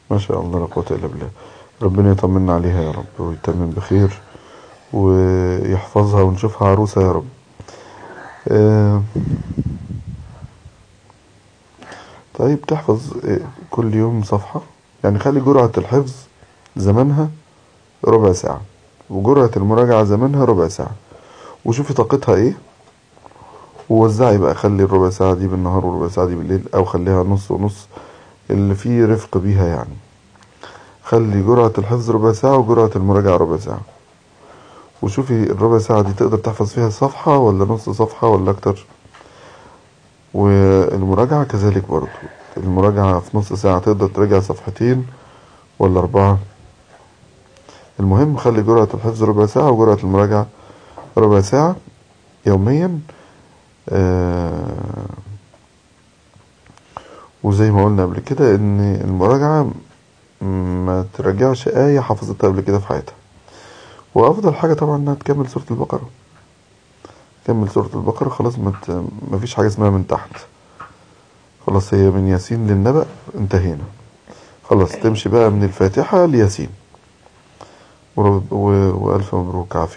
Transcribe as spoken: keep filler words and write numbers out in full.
ما شاء الله، لا قوة إلا بالله. ربنا يطمنا عليها يا رب ويتمم بخير ويحفظها ونشوفها عروسة يا رب. آه طيب، تحفظ كل يوم صفحة، يعني خلي جرعة الحفظ زمنها ربع ساعة، وجرعة المراجعة زمنها ربع ساعة، وشوفي طاقتها ايه، ووزعي بقى، خلي الربع ساعة دي بالنهار والربع ساعة دي بالليل، او خليها نص ونص اللي فيه رفق بيها يعني. خلي جرعة الحفظ ربع ساعة وجرعة المراجعة ربع ساعة، وشوفي الربع ساعة دي تقدر تحفظ فيها صفحة ولا نص صفحة ولا اكتر. والمراجعة كذلك برضو، المراجعة في نص ساعة تقدر تراجع صفحتين ولا أربعة. المهم خلي جرعة الحفظ ربع ساعة وجرعة المراجعة ربع ساعة يوميا. آه وزي ما قلنا قبل كده ان المراجعة ما تراجعش آية حفظتها قبل كده في حياتها. وأفضل حاجة طبعا انها تكمل سورة البقرة، كمل سورة البقرة خلاص. ما فيش حاجة اسمها من تحت، خلاص هي من ياسين للنبأ انتهينا، خلاص تمشي بقى من الفاتحة لياسين. وألف مبروك عافية.